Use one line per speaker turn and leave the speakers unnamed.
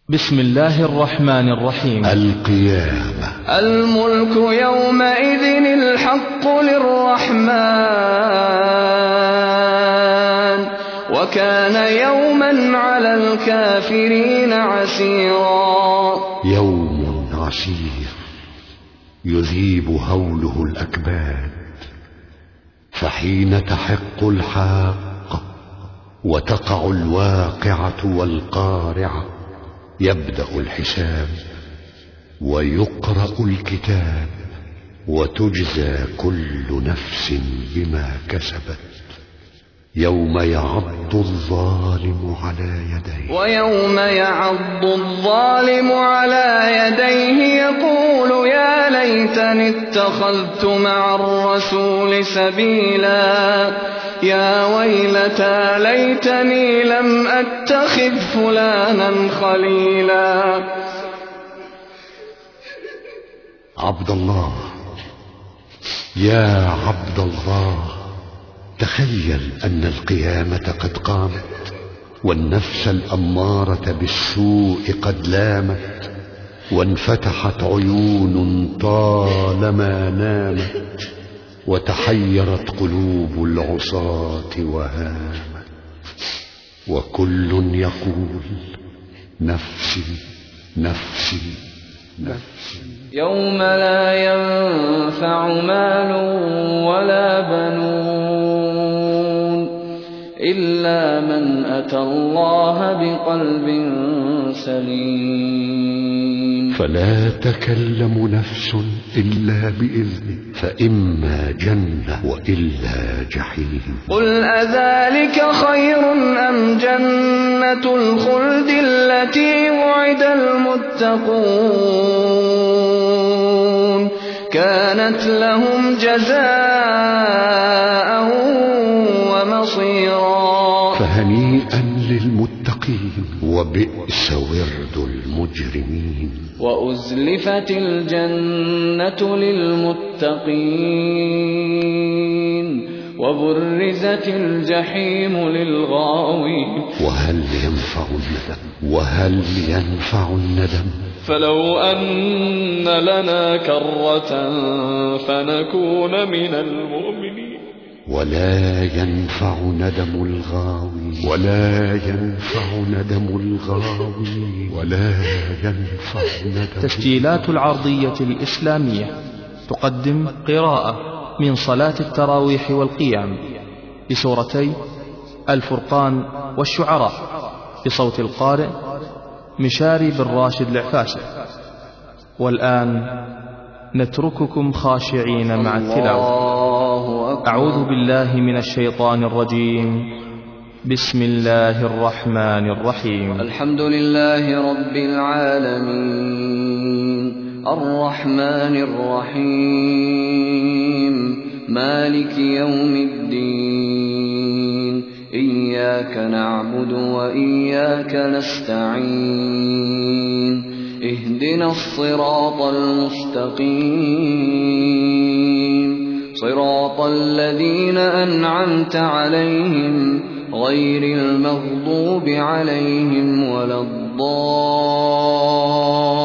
بسم الله الرحمن الرحيم.
القيامة.
الملك يومئذ الحق للرحمن وكان يوما على الكافرين عسيرا.
يوم عسير يذيب هوله الأكباد، فحين تحق الحاقة وتقع الواقعة والقارعة يبدأ الحساب ويقرأ الكتاب وتجزى كل نفس بما كسبت. يوم يعض الظالم على يديه
ويوم يعض الظالم على يديه يقول يا ليتني اتخذت مع الرسول سبيلا يا ويلتى ليتني لم أتخذ فلانا خليلا.
عبد الله، يا عبد الله، تخيل أن القيامة قد قامت والنفس الأمارة بالسوء قد لامت وانفتحت عيون طالما نامت وتحيرت قلوب العصاة وهامت وكل يقول نفسي نفسي نفسي.
يوم لا ينفع مال ولا بنون إلا من أتى الله بقلب سليم.
فلا تكلم نفس إلا بإذنه فإما جنة وإلا جحيم.
قل أذلك خير أم جنة الخلد التي وعد المتقون كانت لهم جزاء ومصيرا.
فهنيئا للمتقين وبئس ورد المجرمين.
وأزلفت الجنة للمتقين وبرزت الجحيم للغاوين.
وهل ينفع الندم
فلو أن لنا كرة فنكون من المؤمنين.
ولا ينفع ندم الغاوي.
تسجيلات العرضية الإسلامية تقدم قراءة من صلاة التراويح والقيام بسورتي الفرقان والشعراء بصوت القارئ مشاري بن راشد العفاشي. والآن نترككم خاشعين مع التلاوة. أعوذ بالله من الشيطان الرجيم. بسم الله الرحمن الرحيم.
الحمد لله رب العالمين الرحمن الرحيم مالك يوم الدين إياك نعبد وإياك نستعين اهدنا الصراط المستقيم صراط الذين أنعمت عليهم غير المغضوب عليهم ولا الضالين.